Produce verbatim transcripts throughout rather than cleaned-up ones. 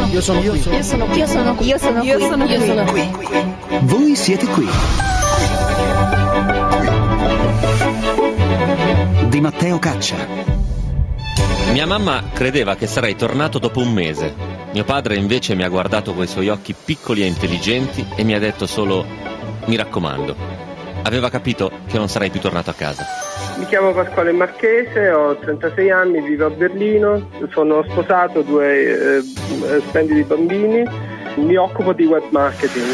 io sono qui. Io sono qui. Io sono qui. Io sono qui. Io sono qui. Io sono qui. Voi siete qui. Di Matteo Caccia. Mia mamma credeva che sarei tornato dopo un mese. Mio padre invece mi ha guardato con i suoi occhi piccoli e intelligenti e mi ha detto solo: mi raccomando. Aveva capito che non sarei più tornato a casa. Mi chiamo Pasquale Marchese, ho trentasei anni, vivo a Berlino, sono sposato, due eh, splendidi bambini, mi occupo di web marketing.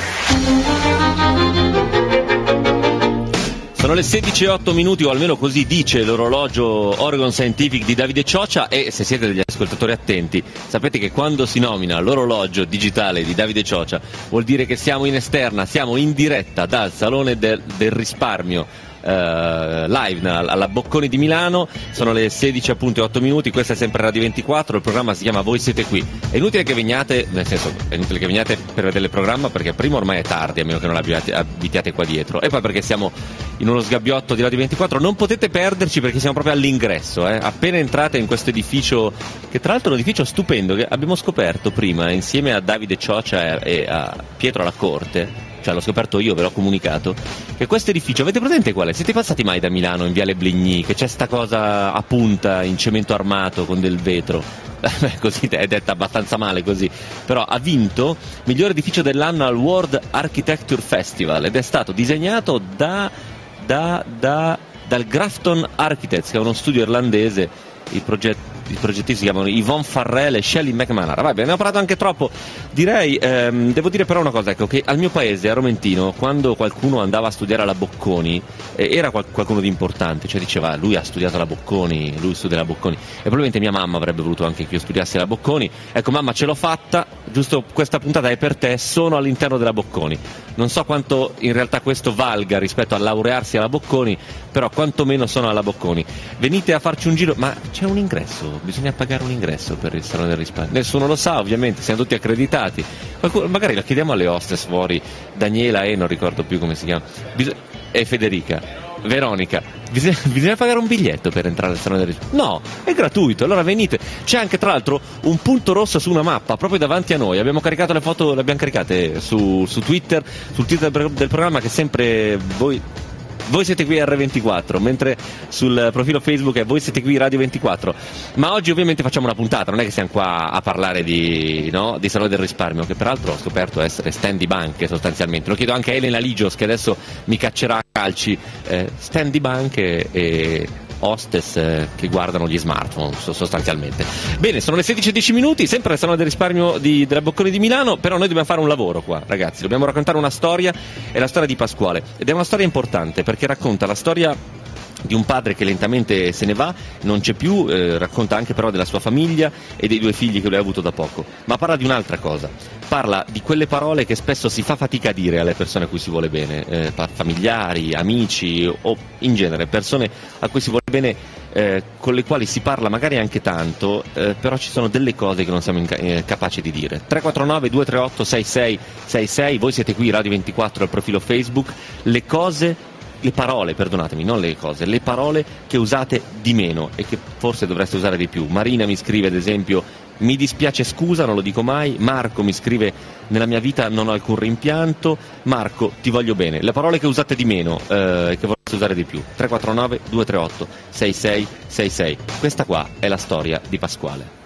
Sono le sedici e otto minuti, o almeno così dice l'orologio Oregon Scientific di Davide Cioccia, e se siete degli ascoltatori attenti sapete che quando si nomina l'orologio digitale di Davide Cioccia vuol dire che siamo in esterna, siamo in diretta dal Salone del, del Risparmio Uh, live alla Bocconi di Milano. Sono le sedici e otto minuti, questa è sempre Radio ventiquattro, il programma si chiama Voi siete qui. È inutile che veniate, nel senso, è inutile che veniate per vedere il programma, perché prima ormai è tardi, a meno che non abbiate, abitiate qua dietro, e poi perché siamo in uno sgabbiotto di Radio ventiquattro, non potete perderci perché siamo proprio all'ingresso, eh. Appena entrate in questo edificio, che tra l'altro è un edificio stupendo, che abbiamo scoperto prima insieme a Davide Cioccia e a Pietro Lacorte, cioè l'ho scoperto io, ve l'ho comunicato, che questo edificio, avete presente qual è? Siete passati mai da Milano in Viale Bligny, che c'è sta cosa a punta in cemento armato con del vetro? Beh, così è detta abbastanza male così, però ha vinto miglior edificio dell'anno al World Architecture Festival ed è stato disegnato da, da, da dal Grafton Architects, che è uno studio irlandese. I progetti I progettisti si chiamano Yvonne Farrell e Shelley McManara. Vabbè, ne ho parlato anche troppo. Direi, ehm, devo dire però una cosa, ecco, che al mio paese, a Romentino, quando qualcuno andava a studiare alla Bocconi, eh, era qual- qualcuno di importante, cioè diceva lui ha studiato alla Bocconi, lui studia alla Bocconi, e probabilmente mia mamma avrebbe voluto anche che io studiassi alla Bocconi. Ecco, mamma, ce l'ho fatta, giusto questa puntata è per te, sono all'interno della Bocconi. Non so quanto in realtà questo valga rispetto a laurearsi alla Bocconi, però quantomeno sono alla Bocconi. Venite a farci un giro, ma c'è un ingresso, bisogna pagare un ingresso per il Salone del Risparmio. Nessuno lo sa, ovviamente, siamo tutti accreditati. Qualcuno, magari la chiediamo alle hostess fuori, Daniela e non ricordo più come si chiama, Bis- e Federica, Veronica. Bisogna, bisogna pagare un biglietto per entrare al Salone del Risparmio? No, è gratuito, allora venite. C'è anche tra l'altro un punto rosso su una mappa proprio davanti a noi. Abbiamo caricato le foto, le abbiamo caricate su, su Twitter, sul titolo del, del programma, che sempre voi... Voi siete qui R ventiquattro, mentre sul profilo Facebook è Voi siete qui Radio ventiquattro. Ma oggi ovviamente facciamo una puntata, non è che siamo qua a parlare di, no, di Salone del Risparmio, che peraltro ho scoperto essere stand di banche sostanzialmente. Lo chiedo anche a Elena Ligios, che adesso mi caccerà a calci. Eh, stand di banche e hostess eh, che guardano gli smartphone sostanzialmente. Bene, sono le sedici e dieci minuti, sempre al Salone del Risparmio di, della Bocconi di Milano, però noi dobbiamo fare un lavoro qua, ragazzi, dobbiamo raccontare una storia, è la storia di Pasquale, ed è una storia importante perché racconta la storia di un padre che lentamente se ne va, non c'è più, eh, racconta anche però della sua famiglia e dei due figli che lui ha avuto da poco, ma parla di un'altra cosa, parla di quelle parole che spesso si fa fatica a dire alle persone a cui si vuole bene, eh, familiari, amici o in genere persone a cui si vuole bene, eh, con le quali si parla magari anche tanto, eh, però ci sono delle cose che non siamo inca- eh, capaci di dire. tre quattro nove due tre otto sei sei sei sei, voi siete qui Radio ventiquattro al profilo Facebook, le cose le parole, perdonatemi, non le cose, le parole che usate di meno e che forse dovreste usare di più. Marina mi scrive ad esempio: mi dispiace, scusa, non lo dico mai. Marco mi scrive: nella mia vita non ho alcun rimpianto. Marco, ti voglio bene. Le parole che usate di meno e eh, che vorreste usare di più. tre quattro nove due tre otto sei sei sei sei. Questa qua è la storia di Pasquale.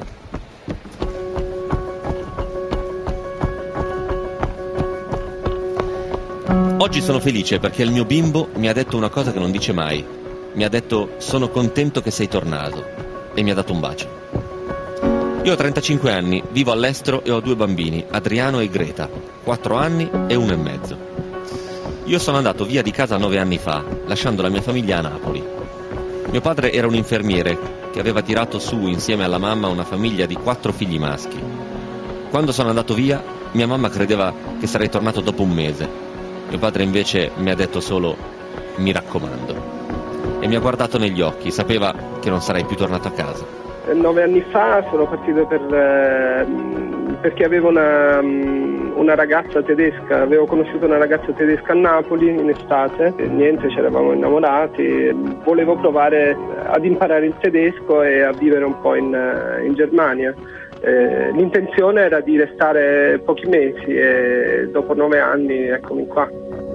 Oggi sono felice perché il mio bimbo mi ha detto una cosa che non dice mai. Mi ha detto: sono contento che sei tornato, e mi ha dato un bacio. Io ho trentacinque anni, vivo all'estero e ho due bambini, Adriano e Greta, quattro anni e uno e mezzo. Io sono andato via di casa nove anni fa, lasciando la mia famiglia a Napoli. Mio padre era un infermiere che aveva tirato su insieme alla mamma una famiglia di quattro figli maschi. Quando sono andato via, mia mamma credeva che sarei tornato dopo un mese. Mio padre invece mi ha detto solo: mi raccomando, e mi ha guardato negli occhi, sapeva che non sarei più tornato a casa. Nove anni fa sono partito per, eh, perché avevo una, una ragazza tedesca, avevo conosciuto una ragazza tedesca a Napoli in estate, e niente, ci eravamo innamorati, volevo provare ad imparare il tedesco e a vivere un po' in, in Germania. Eh, l'intenzione era di restare pochi mesi e dopo nove anni eccomi qua.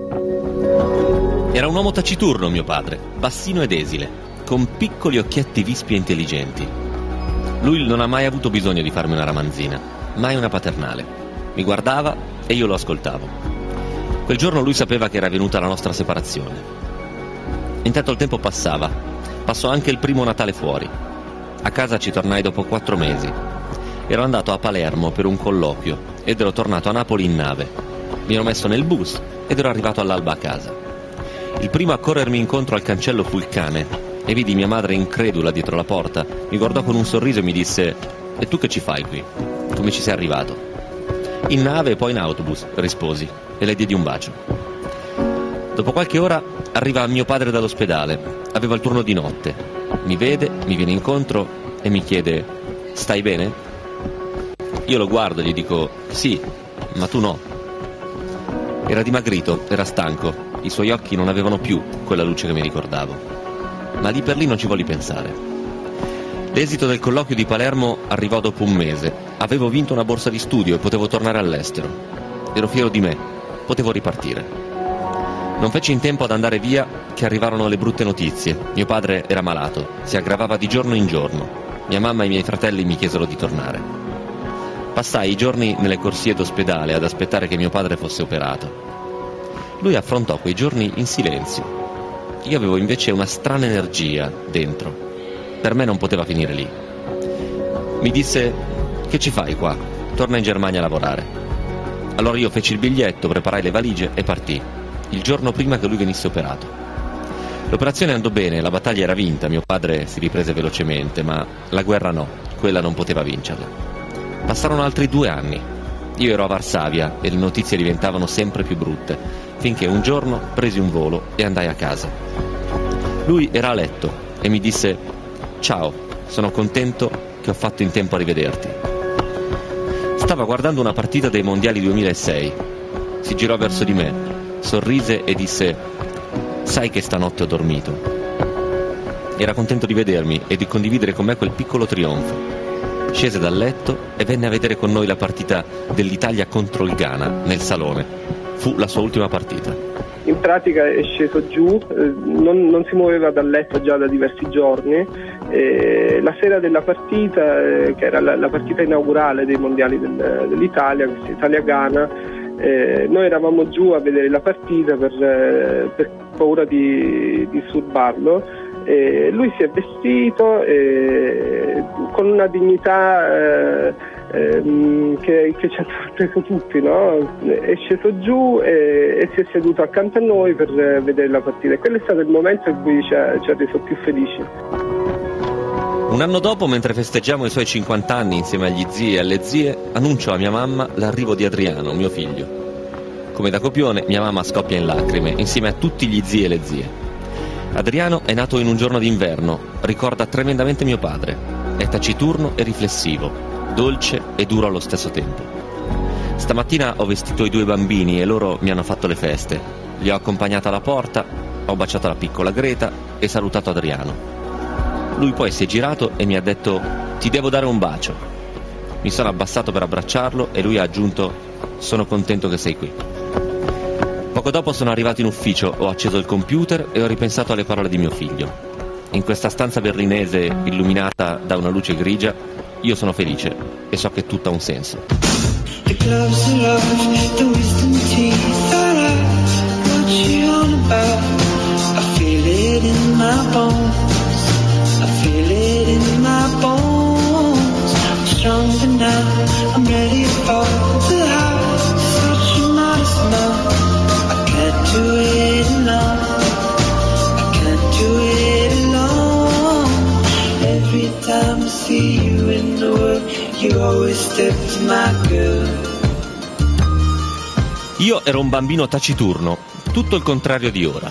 Era un uomo taciturno mio padre, bassino ed esile, con piccoli occhietti vispi e intelligenti. Lui non ha mai avuto bisogno di farmi una ramanzina, mai una paternale. Mi guardava e io lo ascoltavo. Quel giorno lui sapeva che era venuta la nostra separazione. Intanto il tempo passava, passò anche il primo Natale fuori. A casa ci tornai dopo quattro mesi. Ero andato a Palermo per un colloquio ed ero tornato a Napoli in nave. Mi ero messo nel bus ed ero arrivato all'alba a casa. Il primo a corrermi incontro al cancello fu il cane e vidi mia madre incredula dietro la porta. Mi guardò con un sorriso e mi disse: "E tu che ci fai qui? Come ci sei arrivato?" "In nave e poi in autobus", risposi e le diedi un bacio. Dopo qualche ora arriva mio padre dall'ospedale. Aveva il turno di notte. Mi vede, mi viene incontro e mi chiede: "Stai bene?" Io lo guardo e gli dico: "Sì, ma tu no." Era dimagrito, era stanco, i suoi occhi non avevano più quella luce che mi ricordavo. Ma lì per lì non ci volli pensare. L'esito del colloquio di Palermo arrivò dopo un mese. Avevo vinto una borsa di studio e potevo tornare all'estero. Ero fiero di me, potevo ripartire. Non feci in tempo ad andare via che arrivarono le brutte notizie. Mio padre era malato, si aggravava di giorno in giorno. Mia mamma e i miei fratelli mi chiesero di tornare. Passai i giorni nelle corsie d'ospedale ad aspettare che mio padre fosse operato. Lui affrontò quei giorni in silenzio. Io avevo invece una strana energia dentro. Per me non poteva finire lì. Mi disse: "Che ci fai qua? Torna in Germania a lavorare." Allora io feci il biglietto, preparai le valigie e partii, il giorno prima che lui venisse operato. L'operazione andò bene, la battaglia era vinta, mio padre si riprese velocemente, ma la guerra no, quella non poteva vincerla. Passarono altri due anni. Io ero a Varsavia e le notizie diventavano sempre più brutte, finché un giorno presi un volo e andai a casa. Lui era a letto e mi disse: "Ciao, sono contento che ho fatto in tempo a rivederti." Stava guardando una partita dei mondiali duemilasei. Si girò verso di me, sorrise e disse: "Sai che stanotte ho dormito." Era contento di vedermi e di condividere con me quel piccolo trionfo. Scese dal letto e venne a vedere con noi la partita dell'Italia contro il Ghana nel salone. Fu la sua ultima partita. In pratica è sceso giù, eh, non, non si muoveva dal letto già da diversi giorni. Eh, la sera della partita, eh, che era la, la partita inaugurale dei mondiali del, dell'Italia, questa Italia-Ghana, eh, noi eravamo giù a vedere la partita per, eh, per paura di disturbarlo. E lui si è vestito e, con una dignità eh, eh, che, che ci ha sorpreso tutti, no? È sceso giù e, e si è seduto accanto a noi per eh, vedere la partita, e quello è stato il momento in cui ci ha, ci ha reso più felici. Un anno dopo, mentre festeggiamo i suoi cinquanta anni insieme agli zii e alle zie, annuncio a mia mamma l'arrivo di Adriano, mio figlio. Come da copione, mia mamma scoppia in lacrime insieme a tutti gli zii e le zie. Adriano è nato in un giorno d'inverno, ricorda tremendamente mio padre. È taciturno e riflessivo, dolce e duro allo stesso tempo. Stamattina ho vestito i due bambini e loro mi hanno fatto le feste. Li ho accompagnati alla porta, ho baciato la piccola Greta e salutato Adriano. Lui poi si è girato e mi ha detto: "Ti devo dare un bacio." Mi sono abbassato per abbracciarlo e lui ha aggiunto: "Sono contento che sei qui." Poco dopo sono arrivato in ufficio, ho acceso il computer e ho ripensato alle parole di mio figlio. In questa stanza berlinese illuminata da una luce grigia, io sono felice e so che tutto ha un senso. The gloves are off, the wisdom teeth are out. What you on about? I feel it in my bones. I feel it in my bones. I'm stronger now, I'm ready for the house. Such a modest mouth. Do it alone. I can't do it alone. Every time I see you in the world, you always step to my girl. Io ero un bambino taciturno, tutto il contrario di ora.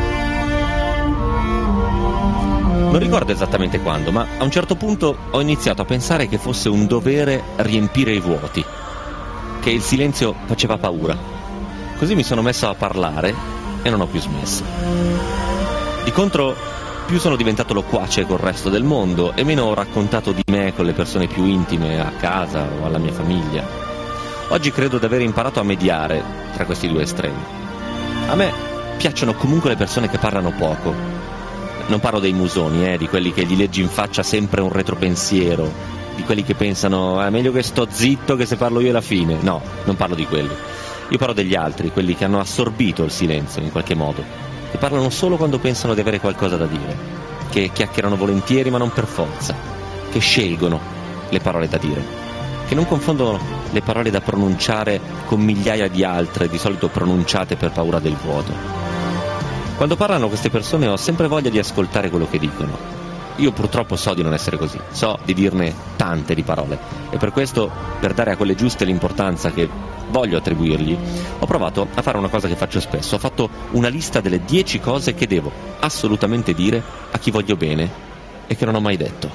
Non ricordo esattamente quando, ma a un certo punto ho iniziato a pensare che fosse un dovere riempire i vuoti, che il silenzio faceva paura. Così mi sono messo a parlare e non ho più smesso. Di contro, più sono diventato loquace col resto del mondo e meno ho raccontato di me con le persone più intime a casa o alla mia famiglia. Oggi credo di aver imparato a mediare tra questi due estremi. A me piacciono comunque le persone che parlano poco. Non parlo dei musoni, eh, di quelli che gli leggi in faccia sempre un retropensiero, di quelli che pensano è meglio che sto zitto che se parlo io alla fine. No, non parlo di quelli. Io parlo degli altri, quelli che hanno assorbito il silenzio in qualche modo, che parlano solo quando pensano di avere qualcosa da dire, che chiacchierano volentieri ma non per forza, che scelgono le parole da dire, che non confondono le parole da pronunciare con migliaia di altre, di solito pronunciate per paura del vuoto. Quando parlano queste persone ho sempre voglia di ascoltare quello che dicono. Io purtroppo so di non essere così, so di dirne tante di parole e per questo, per dare a quelle giuste l'importanza che voglio attribuirgli, ho provato a fare una cosa che faccio spesso. Ho fatto una lista delle dieci cose che devo assolutamente dire a chi voglio bene e che non ho mai detto.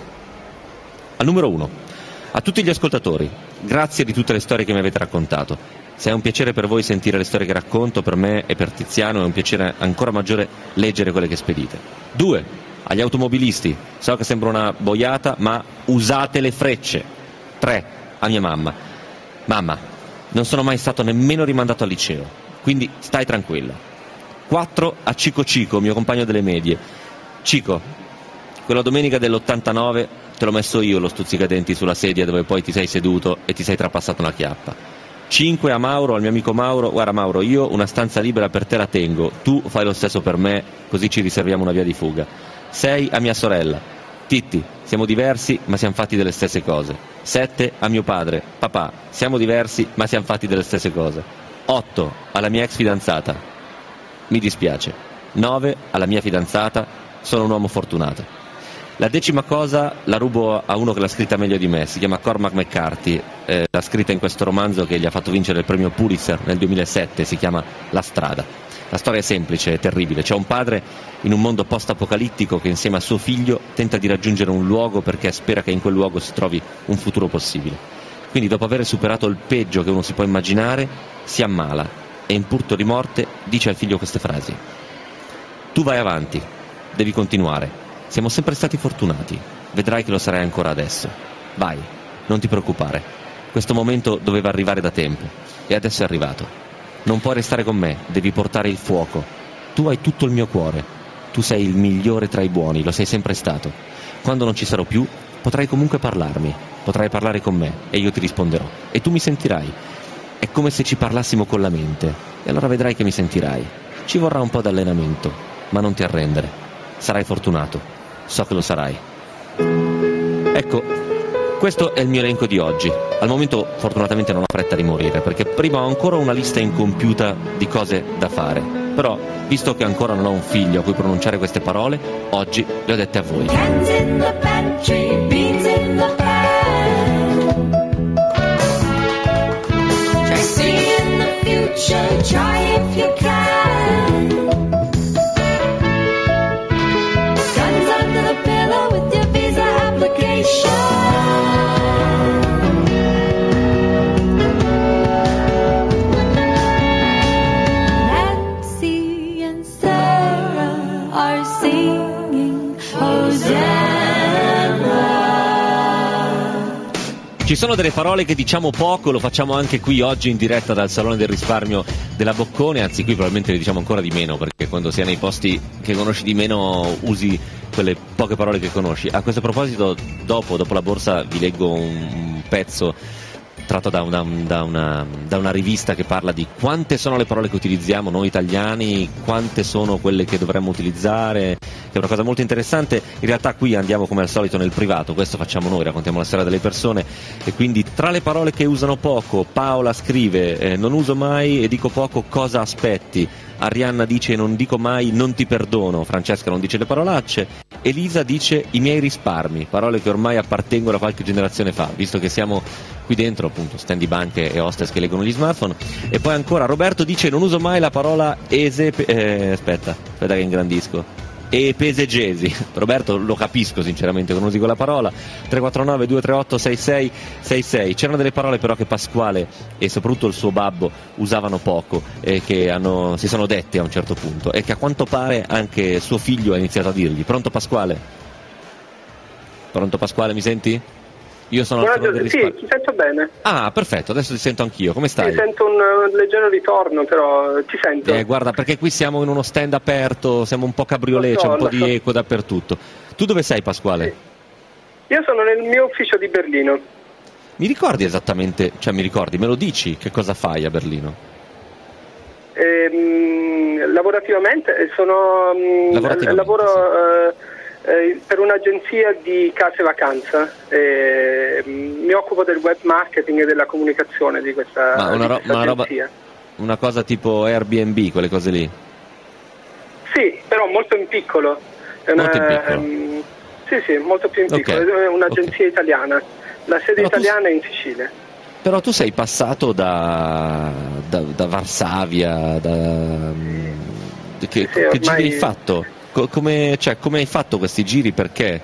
Al numero uno, a tutti gli ascoltatori, grazie di tutte le storie che mi avete raccontato. Se è un piacere per voi sentire le storie che racconto, per me e per Tiziano è un piacere ancora maggiore leggere quelle che spedite. Due, agli automobilisti, so che sembra una boiata, ma usate le frecce. Tre, a mia mamma. Mamma, non sono mai stato nemmeno rimandato al liceo, quindi stai tranquilla. Quattro, a Cico Cico, mio compagno delle medie. Cico, quella domenica dell'ottantanove te l'ho messo io lo stuzzicadenti sulla sedia dove poi ti sei seduto e ti sei trapassato una chiappa. Cinque, a Mauro, al mio amico Mauro. Guarda Mauro, io una stanza libera per te la tengo, tu fai lo stesso per me, così ci riserviamo una via di fuga. Sei, a mia sorella. Titti, siamo diversi ma siamo fatti delle stesse cose. Sette, a mio padre. Papà, siamo diversi ma siamo fatti delle stesse cose. Otto, alla mia ex fidanzata. Mi dispiace. Nove, alla mia fidanzata. Sono un uomo fortunato. La decima cosa la rubo a uno che l'ha scritta meglio di me, si chiama Cormac McCarthy, eh, l'ha scritta in questo romanzo che gli ha fatto vincere il premio Pulitzer nel duemilasette, si chiama La strada. La storia è semplice, è terribile. C'è un padre in un mondo post-apocalittico che insieme a suo figlio tenta di raggiungere un luogo perché spera che in quel luogo si trovi un futuro possibile. Quindi dopo aver superato il peggio che uno si può immaginare, si ammala e in punto di morte dice al figlio queste frasi: tu vai avanti, devi continuare. Siamo sempre stati fortunati, vedrai che lo sarai ancora adesso. Vai, non ti preoccupare. Questo momento doveva arrivare da tempo e adesso è arrivato. Non puoi restare con me, devi portare il fuoco. Tu hai tutto il mio cuore. Tu sei il migliore tra i buoni, lo sei sempre stato. Quando non ci sarò più, potrai comunque parlarmi, potrai parlare con me e io ti risponderò. E tu mi sentirai. È come se ci parlassimo con la mente. E allora vedrai che mi sentirai. Ci vorrà un po' d'allenamento, ma non ti arrendere. Sarai fortunato. So che lo sarai. Ecco, questo è il mio elenco di oggi. Al momento fortunatamente non ho fretta di morire, perché prima ho ancora una lista incompiuta di cose da fare. Però, visto che ancora non ho un figlio a cui pronunciare queste parole, oggi le ho dette a voi. Hands in the pantry, beans in the pan. Try seeing the future, try if you can. Ci sono delle parole che diciamo poco, lo facciamo anche qui oggi in diretta dal Salone del Risparmio della Boccone, anzi qui probabilmente le diciamo ancora di meno, perché quando si è nei posti che conosci di meno usi quelle poche parole che conosci. A questo proposito, dopo, dopo la borsa vi leggo un pezzo tratto da una, da, una, da una rivista che parla di quante sono le parole che utilizziamo noi italiani, quante sono quelle che dovremmo utilizzare, che è una cosa molto interessante. In realtà qui andiamo come al solito nel privato, questo facciamo noi, raccontiamo la storia delle persone, e quindi tra le parole che usano poco, Paola scrive eh, non uso mai e dico poco cosa aspetti, Arianna dice non dico mai non ti perdono, Francesca non dice le parolacce, Elisa dice i miei risparmi, parole che ormai appartengono a qualche generazione fa, visto che siamo qui dentro appunto stand di banche e hostess che leggono gli smartphone. E poi ancora Roberto dice non uso mai la parola ese eh, aspetta, aspetta che ingrandisco e pesegesi. Roberto, lo capisco sinceramente quando usi quella parola. Tre quattro nove due tre otto sei sei sei sei. C'erano delle parole però che Pasquale e soprattutto il suo babbo usavano poco e che hanno, si sono dette a un certo punto e che a quanto pare anche suo figlio ha iniziato a dirgli. Pronto Pasquale? Pronto Pasquale, mi senti? Io sono Buongiorno, al del sì, risparmio. ti sento bene. Ah, perfetto, adesso ti sento anch'io. Come stai? Ti sento un, un leggero ritorno, però ti sento. Eh, guarda, perché qui siamo in uno stand aperto, siamo un po' cabriolet, Lo so, c'è un po' lo di so. eco dappertutto. Tu dove sei, Pasquale? Sì. Io sono nel mio ufficio di Berlino. Mi ricordi esattamente, cioè mi ricordi, me lo dici che cosa fai a Berlino? Ehm, lavorativamente sono mh, Lavorativamente, lavoro eh, eh, per un'agenzia di case vacanza. Eh, mh, mi occupo del web marketing e della comunicazione di questa, Ma una, di ro- questa una roba, agenzia. una cosa tipo Airbnb, quelle cose lì? Sì, però molto in piccolo. È una- Molto in piccolo. ehm, sì, sì, molto più in Ok, piccolo. È un'agenzia ok. italiana. La sede Però tu- italiana è in Sicilia. Però tu sei passato da, da, da Varsavia, da, mm, che, Sì, che ormai- giri hai fatto? Co- come, cioè, come hai fatto questi giri? Perché?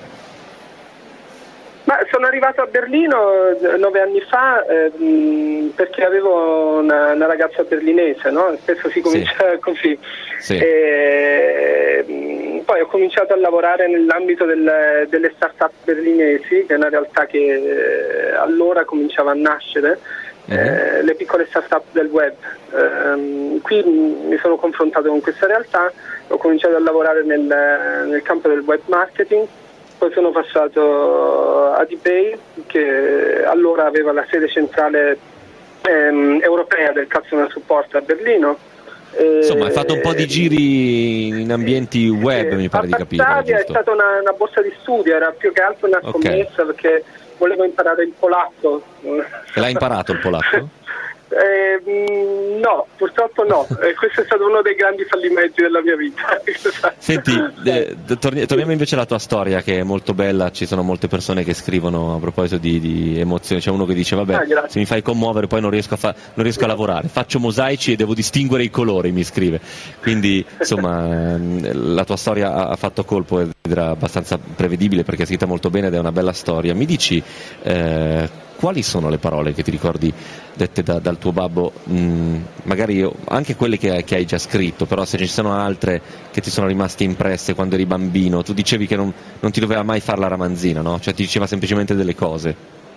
Ma sono arrivato a Berlino eh, nove anni fa eh, mh, perché avevo una, una ragazza berlinese, no? Spesso si comincia così. Sì. E, mh, poi ho cominciato a lavorare nell'ambito del- delle start-up berlinesi, che è una realtà che eh, allora cominciava a nascere, eh, le piccole start-up del web. Ehm, qui mh, mi sono confrontato con questa realtà, ho cominciato a lavorare nel, nel campo del web marketing. Poi sono passato ad eBay, che allora aveva la sede centrale ehm, europea del Customer Support a Berlino. E- Insomma, hai fatto un po' di giri in ambienti web, Sì, mi pare di a capire. Varsavia è giusto? stata una, una borsa di studio, era più che altro una Ok. scommessa perché volevo imparare il polacco. E l'hai imparato il polacco? Eh, mh, no, purtroppo no. Eh, questo è stato uno dei grandi fallimenti della mia vita. Senti, eh, torni- torniamo invece alla tua storia che è molto bella, ci sono molte persone che scrivono a proposito di, di emozioni, c'è uno che dice vabbè Ah, grazie. se mi fai commuovere poi non riesco, a fa- non riesco a lavorare, faccio mosaici e devo distinguere i colori, mi scrive, quindi insomma ehm, la tua storia ha, ha fatto colpo ed era abbastanza prevedibile perché è scritta molto bene ed è una bella storia. Mi dici eh, quali sono le parole che ti ricordi dette da- dal tuo babbo, mh, magari io, anche quelle che, che hai già scritto, però se ci sono altre che ti sono rimaste impresse quando eri bambino, tu dicevi che non, non ti doveva mai fare la ramanzina, no? Cioè ti diceva semplicemente delle cose.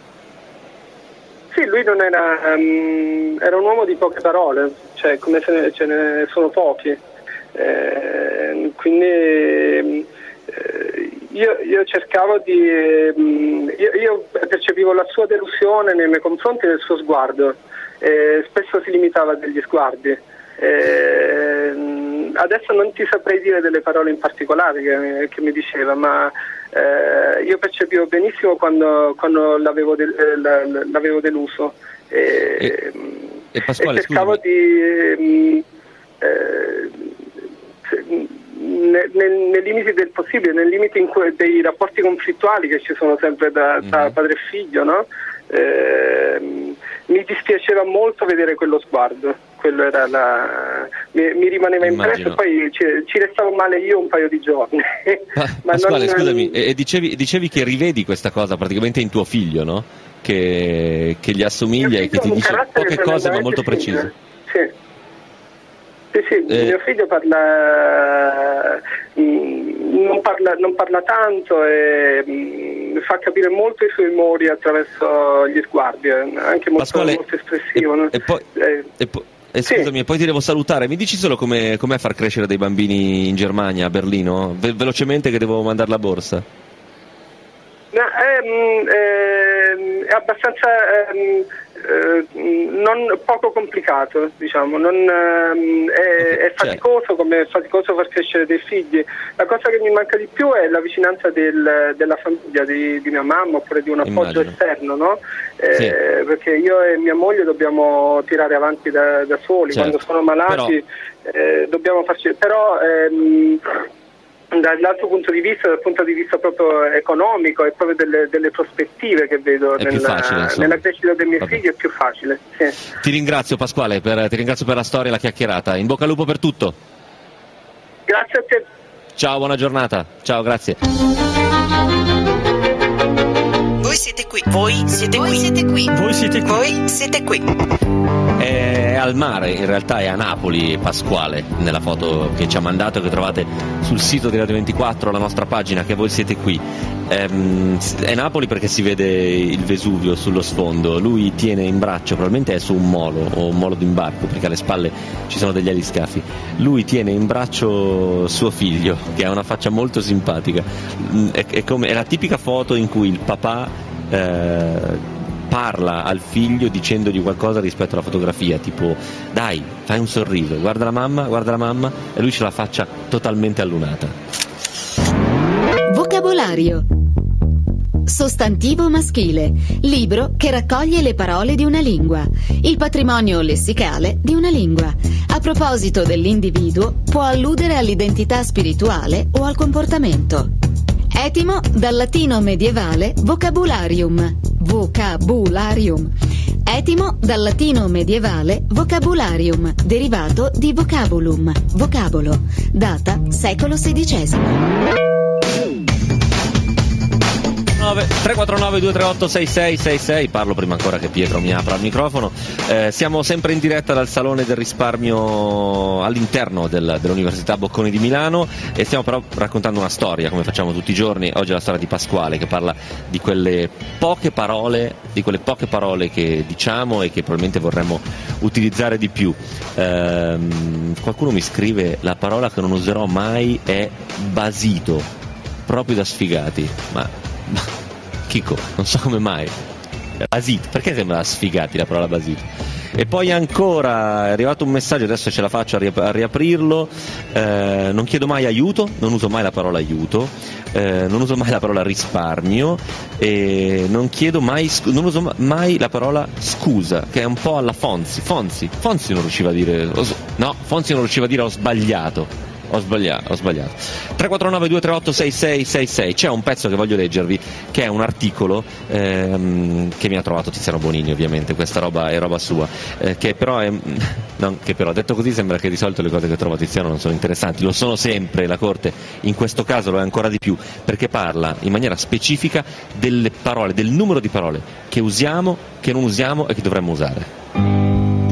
Sì, lui non era, um, era un uomo di poche parole, cioè come se ne, ce ne sono pochi. Eh, quindi eh, io, io cercavo di... mm, io, io percepivo la sua delusione nei miei confronti nel suo sguardo, eh, spesso si limitava a degli sguardi. Eh, adesso non ti saprei dire delle parole in particolare che, che mi diceva, ma eh, io percepivo benissimo quando, quando l'avevo, de- eh, la- la- l'avevo deluso e, E- e Pasquale, e cercavo scusami. di mm, eh, se- ne- nel- nei limiti del possibile, nei limiti in cui, dei rapporti conflittuali che ci sono sempre da, tra Mhm. padre e figlio, no? Eh, mi dispiaceva molto vedere quello sguardo, quello era la... mi, mi rimaneva impresso Immagino. e poi ci, ci restavo male io un paio di giorni. Pa- Ma Pasquale, non- scusami, e, e dicevi, dicevi che rivedi questa cosa praticamente in tuo figlio, no? Che, che gli assomiglia e che ti Mio figlio ha un dice carattere poche cose ma tremendamente molto precise. simile. Sì. Sì, sì, Eh. mio figlio parla, mm, non parla, non parla tanto e mm, fa capire molto i suoi umori attraverso gli sguardi, è anche molto, Pasquale, molto espressivo. no? e, e poi, Eh, e po- e sì. scusami, e poi ti devo salutare. Mi dici solo come com'è far crescere dei bambini in Germania, a Berlino? Ve- velocemente che devo mandare la borsa. No, è, mm, è- è abbastanza ehm, eh, non poco complicato, diciamo, non, ehm, è, è faticoso come è faticoso far crescere dei figli. La cosa che mi manca di più è la vicinanza del- della famiglia, di, di mia mamma oppure di un appoggio Immagino. esterno, no? Eh, Sì. Perché io e mia moglie dobbiamo tirare avanti da, da soli, Certo. quando sono malati eh, dobbiamo farci... Però ehm, dall'altro punto di vista, dal punto di vista proprio economico e proprio delle, delle prospettive che vedo È più nella, facile, insomma. nella crescita dei miei Vabbè. figli è più facile. Sì. Ti ringrazio Pasquale, per, ti ringrazio per la storia e la chiacchierata. In bocca al lupo per tutto. Grazie a te. Ciao, buona giornata. Ciao, grazie. Voi siete qui. Voi siete qui. Voi siete qui. Voi siete qui. Voi siete qui. È al mare, in realtà è a Napoli Pasquale, nella foto che ci ha mandato e che trovate sul sito di Radio ventiquattro, la nostra pagina, che voi siete qui. Ehm, è Napoli perché si vede il Vesuvio sullo sfondo. Lui tiene in braccio, probabilmente è su un molo o un molo d'imbarco, perché alle spalle ci sono degli aliscafi. Lui tiene in braccio suo figlio, che ha una faccia molto simpatica. È, è, come, è la tipica foto in cui il papà eh, parla al figlio dicendogli qualcosa rispetto alla fotografia, tipo dai, fai un sorriso, guarda la mamma, guarda la mamma, e lui c'ha la faccia totalmente allunata. Vocabolario. Sostantivo maschile, libro che raccoglie le parole di una lingua, il patrimonio lessicale di una lingua. A proposito dell'individuo, può alludere all'identità spirituale o al comportamento. Etimo dal latino medievale vocabularium, vocabularium. Etimo dal latino medievale vocabularium, derivato di vocabulum, vocabolo. Data secolo sedicesimo. tre quattro nove due tre otto sei sei sei sei, parlo prima ancora che Pietro mi apra il microfono. Eh, siamo sempre in diretta dal Salone del Risparmio all'interno del, dell'Università Bocconi di Milano, e stiamo però raccontando una storia, come facciamo tutti i giorni. Oggi è la storia di Pasquale, che parla di quelle poche parole, di quelle poche parole che diciamo e che probabilmente vorremmo utilizzare di più. Eh, qualcuno mi scrive: la parola che non userò mai è basito, proprio da sfigati. Ma Chico, non so come mai. Basito, perché sembra sfigati la parola basito? E poi ancora è arrivato un messaggio, adesso ce la faccio a, riap- a riaprirlo. Eh, non chiedo mai aiuto, non uso mai la parola aiuto, eh, non uso mai la parola risparmio, e non chiedo mai, scu- non uso mai la parola scusa, che è un po' alla Fonzi. Fonzi, Fonzi non riusciva a dire, no, Fonzi non riusciva a dire ho sbagliato. Ho sbagliato, ho sbagliato. tre quattro nove due tre otto sei sei sei sei. C'è un pezzo che voglio leggervi, che è un articolo ehm, che mi ha trovato Tiziano Bonini, ovviamente, questa roba è roba sua, eh, che però è no, che però detto così sembra che di solito le cose che trova Tiziano non sono interessanti. Lo sono sempre, la Corte in questo caso lo è ancora di più, perché parla in maniera specifica delle parole, del numero di parole che usiamo, che non usiamo e che dovremmo usare.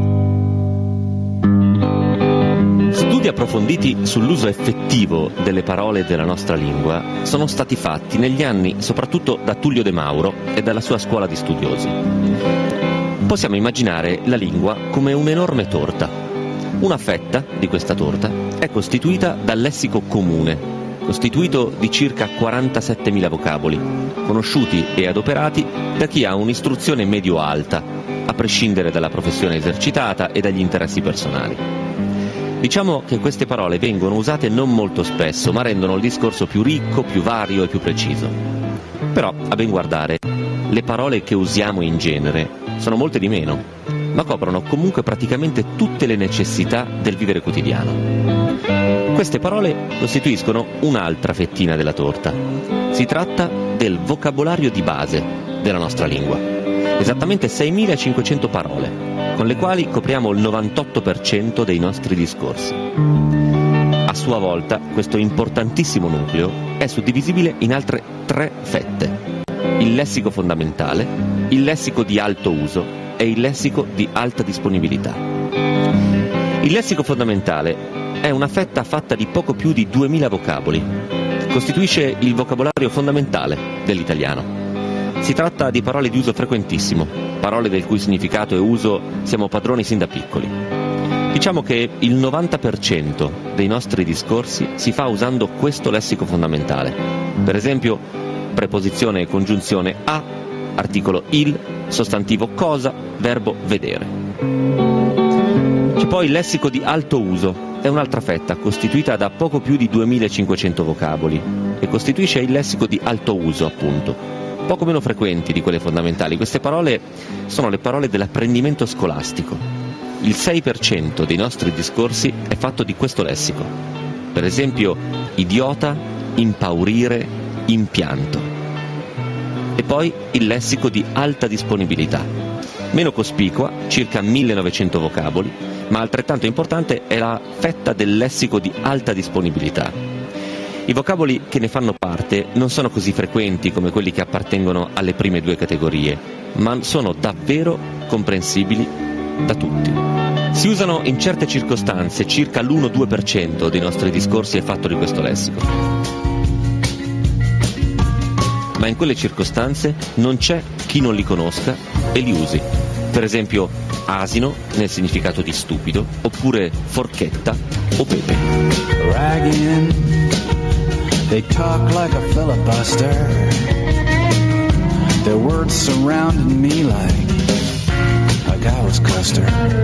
Studi approfonditi sull'uso effettivo delle parole della nostra lingua sono stati fatti negli anni soprattutto da Tullio De Mauro e dalla sua scuola di studiosi. Possiamo immaginare la lingua come un'enorme torta. Una fetta di questa torta è costituita dal lessico comune, costituito di circa quarantasettemila vocaboli, conosciuti e adoperati da chi ha un'istruzione medio-alta, a prescindere dalla professione esercitata e dagli interessi personali. Diciamo che queste parole vengono usate non molto spesso, ma rendono il discorso più ricco, più vario e più preciso. Però, a ben guardare, le parole che usiamo in genere sono molte di meno, ma coprono comunque praticamente tutte le necessità del vivere quotidiano. Queste parole costituiscono un'altra fettina della torta. Si tratta del vocabolario di base della nostra lingua. Esattamente seimilacinquecento parole, con le quali copriamo il novantotto per cento dei nostri discorsi. A sua volta, questo importantissimo nucleo è suddivisibile in altre tre fette: il lessico fondamentale, il lessico di alto uso e il lessico di alta disponibilità. Il lessico fondamentale è una fetta fatta di poco più di duemila vocaboli. Costituisce il vocabolario fondamentale dell'italiano. Si tratta di parole di uso frequentissimo, parole del cui significato e uso siamo padroni sin da piccoli. Diciamo che il novanta per cento dei nostri discorsi si fa usando questo lessico fondamentale. Per esempio, preposizione e congiunzione a, articolo il, sostantivo cosa, verbo vedere. C'è poi il lessico di alto uso, è un'altra fetta costituita da poco più di duemilacinquecento vocaboli e costituisce il lessico di alto uso, appunto. Poco meno frequenti di quelle fondamentali. Queste parole sono le parole dell'apprendimento scolastico. Il sei per cento dei nostri discorsi è fatto di questo lessico. Per esempio, idiota, impaurire, impianto. E poi il lessico di alta disponibilità. Meno cospicua, circa millenovecento vocaboli, ma altrettanto importante è la fetta del lessico di alta disponibilità. I vocaboli che ne fanno parte non sono così frequenti come quelli che appartengono alle prime due categorie, ma sono davvero comprensibili da tutti. Si usano in certe circostanze, circa l'uno due per cento dei nostri discorsi è fatto di questo lessico. Ma in quelle circostanze non c'è chi non li conosca e li usi. Per esempio, asino nel significato di stupido, oppure forchetta o pepe. Ragging, they talk like a filibuster. Their words surrounded me like I was Custer.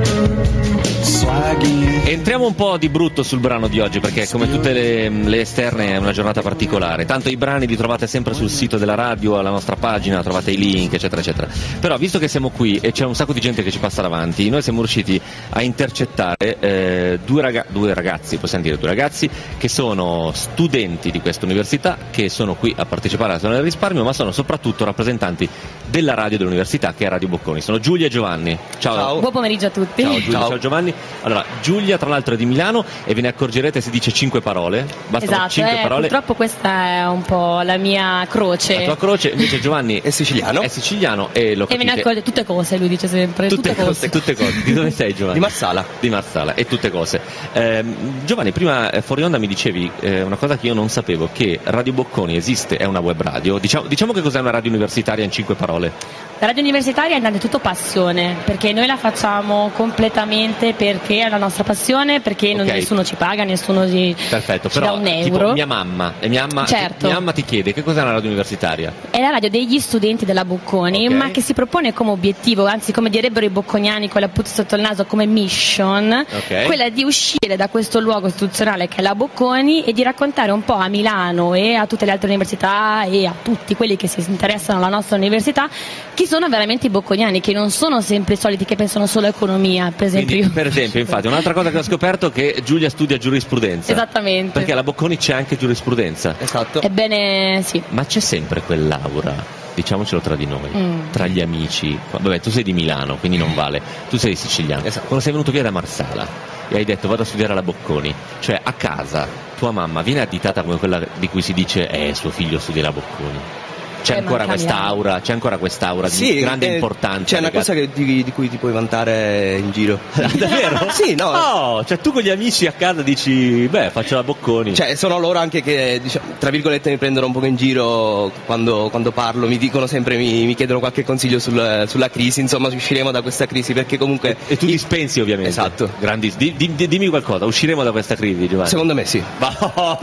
Slagging. Entriamo un po' di brutto sul brano di oggi, perché come tutte le, le esterne è una giornata particolare. Tanto i brani li trovate sempre sul sito della radio, alla nostra pagina, trovate i link, eccetera eccetera. Però visto che siamo qui e c'è un sacco di gente che ci passa davanti, noi siamo riusciti a intercettare eh, due, raga- due ragazzi, possiamo dire due ragazzi, che sono studenti di questa università, che sono qui a partecipare alla Zona del Risparmio, ma sono soprattutto rappresentanti della radio dell'università, che è Radio Bocconi. Sono Giulia e Giovanni. Ciao. Ciao. Buon pomeriggio a tutti. Ciao Giulia, ciao. Ciao Giovanni. Allora, Giulia tra l'altro è di Milano e ve ne accorgerete se dice cinque parole. Bastano esatto, cinque eh, parole. Purtroppo questa è un po' la mia croce. La tua croce, invece Giovanni è siciliano. È siciliano e lo capite. E me ne accorge tutte cose, lui dice sempre. Tutte, tutte cose, cose. Tutte cose. Di dove sei Giovanni? Di Marsala. Di Marsala, e tutte cose. Eh, Giovanni, prima eh, fuori onda mi dicevi eh, una cosa che io non sapevo, che Radio Bocconi esiste, è una web radio. Diciamo, diciamo che cos'è una radio universitaria in cinque parole. La radio universitaria è innanzitutto passione, perché noi la facciamo completamente perché è la nostra passione, perché non okay. nessuno ci paga, nessuno ci, Perfetto, ci però, dà un euro. Tipo mia mamma, e mia mamma, certo. mia mamma ti chiede che cos'è una radio universitaria? È la radio degli studenti della Bocconi, okay. ma che si propone come obiettivo, anzi come direbbero i bocconiani con la puzza sotto il naso, come mission, okay. quella di uscire da questo luogo istituzionale che è la Bocconi e di raccontare un po' a Milano e a tutte le altre università e a tutti quelli che si interessano alla nostra università chi sono veramente i bocconiani, che non sono sempre i soliti che pensano solo a economia, per esempio. Quindi, per esempio, infatti, un'altra cosa che ho scoperto è che Giulia studia giurisprudenza. Esattamente. Perché alla Bocconi c'è anche giurisprudenza. Esatto. Ebbene, sì. Ma c'è sempre quell'aura, diciamocelo tra di noi, mm. tra gli amici. Vabbè, tu sei di Milano, quindi non vale. Tu sei siciliano. Esatto. Quando sei venuto via da Marsala e hai detto vado a studiare alla Bocconi, cioè a casa tua mamma viene additata come quella di cui si dice eh, suo figlio studia alla Bocconi. C'è eh, ancora quest'aura, c'è ancora quest'aura sì, di grande eh, importanza. C'è una cosa che, di, di cui ti puoi vantare in giro. Davvero? Sì, no. Oh, cioè tu con gli amici a casa dici, beh, faccio la Bocconi. Cioè, sono loro anche che, diciamo, tra virgolette, mi prendono un po' in giro quando, quando parlo, mi dicono sempre, mi, mi chiedono qualche consiglio sul, sulla crisi, insomma, usciremo da questa crisi, perché comunque... E, e tu dispensi ovviamente. Esatto. Grandi, di, di, di, dimmi qualcosa, usciremo da questa crisi, Giovanni? Secondo me sì. La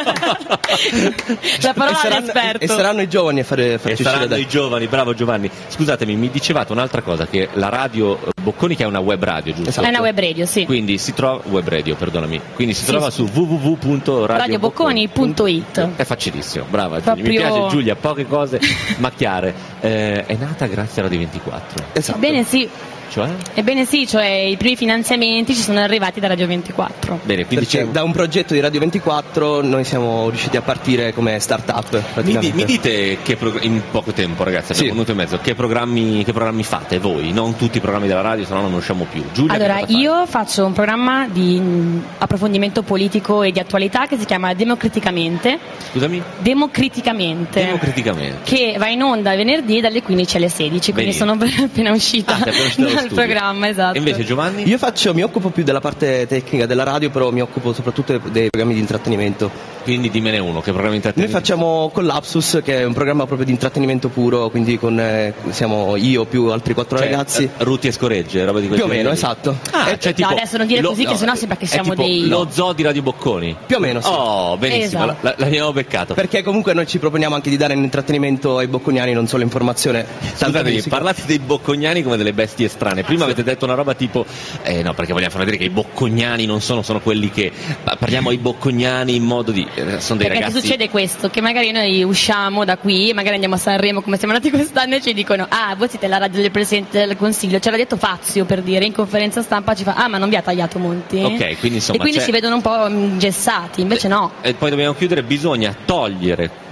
parola e saranno, all'esperto. E saranno i giovani a fare, farci uscire da... i giovani, bravo Giovanni. Scusatemi, mi dicevate un'altra cosa, che la radio Bocconi, che è una web radio, giusto? Esatto. È una web radio, sì. Quindi si trova web radio, perdonami. Quindi si sì, trova sì. su w w w punto radio bocconi punto i t. È facilissimo, brava. Proprio... Mi piace Giulia, poche cose ma chiare. Eh, è nata grazie a Radio ventiquattro. Esatto. Bene, sì. Cioè? Ebbene sì, cioè i primi finanziamenti ci sono arrivati da Radio ventiquattro. Bene, quindi perché c'è... da un progetto di Radio ventiquattro noi siamo riusciti a partire come start-up. Mi, di, mi dite che pro... in poco tempo, ragazzi, abbiamo sì. minuto e mezzo, che programmi, che programmi fate voi? Non tutti i programmi della radio, se no non usciamo più. Giulia, allora, io faccio un programma di approfondimento politico e di attualità che si chiama Democriticamente. Scusami? Democriticamente. Democriticamente. Che va in onda venerdì dalle quindici alle sedici, quindi Benissimo. sono appena uscita ah, uscita dal programma, esatto. E invece Giovanni? Io faccio, mi occupo più della parte tecnica della radio, però mi occupo soprattutto dei programmi di intrattenimento. Quindi dimmene uno, che programma di intrattenimento? Noi facciamo Collapsus, che è un programma proprio di intrattenimento puro, quindi con eh, siamo io più altri quattro cioè, ragazzi. Rutti e scoregge, roba di quel Più o meno, genere. esatto. Ah, eh, cioè, tipo, no, adesso non dire lo, così, no, che sennò sembra che siamo tipo dei... lo zoo di Radio Bocconi. Più o meno, sì. Oh, benissimo, esatto. la, l'abbiamo beccato. Perché comunque noi ci proponiamo anche di dare un intrattenimento ai bocconiani, non solo informazione. Scusatemi, parlate dei bocconiani come delle bestie strane. Prima sì. avete detto una roba tipo eh no, perché vogliamo far vedere che i bocconiani non sono, sono quelli che parliamo ai bocconiani in modo di eh, sono dei perché ragazzi. Succede questo, che magari noi usciamo da qui, magari andiamo a Sanremo come siamo andati quest'anno e ci dicono ah, voi siete la radio del Presidente del Consiglio, ce l'ha detto Fazio, per dire, in conferenza stampa ci fa ah, ma non vi ha tagliato Monti? Ok, quindi insomma e quindi c'è... si vedono un po' ingessati, invece no. E poi dobbiamo chiudere, bisogna togliere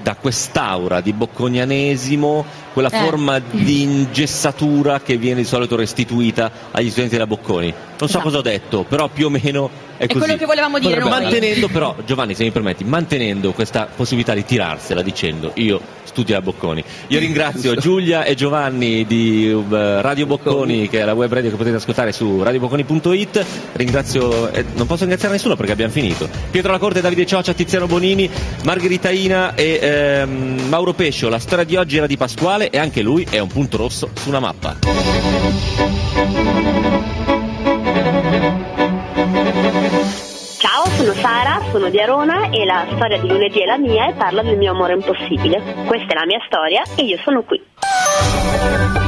da quest'aura di bocconianesimo, quella Eh. forma di ingessatura che viene di solito restituita agli studenti della Bocconi. Non so Esatto. cosa ho detto, però più o meno è così. quello che volevamo dire Potrebbe- noi. Mantenendo però, Giovanni, se mi permetti, mantenendo questa possibilità di tirarsela dicendo io studio alla Bocconi. Io ringrazio Giulia e Giovanni di uh, Radio Bocconi, che è la web radio che potete ascoltare su radio bocconi punto it. Ringrazio, eh, non posso ringraziare nessuno perché abbiamo finito. Pietro Lacorte, Davide Cioccia, Tiziano Bonini, Margherita Ina e ehm, Mauro Pescio. La storia di oggi era di Pasquale e anche lui è un punto rosso su una mappa. Ciao, sono Sara, sono di Arona e la storia di lunedì è la mia e parla del mio amore impossibile. Questa è la mia storia e io sono qui.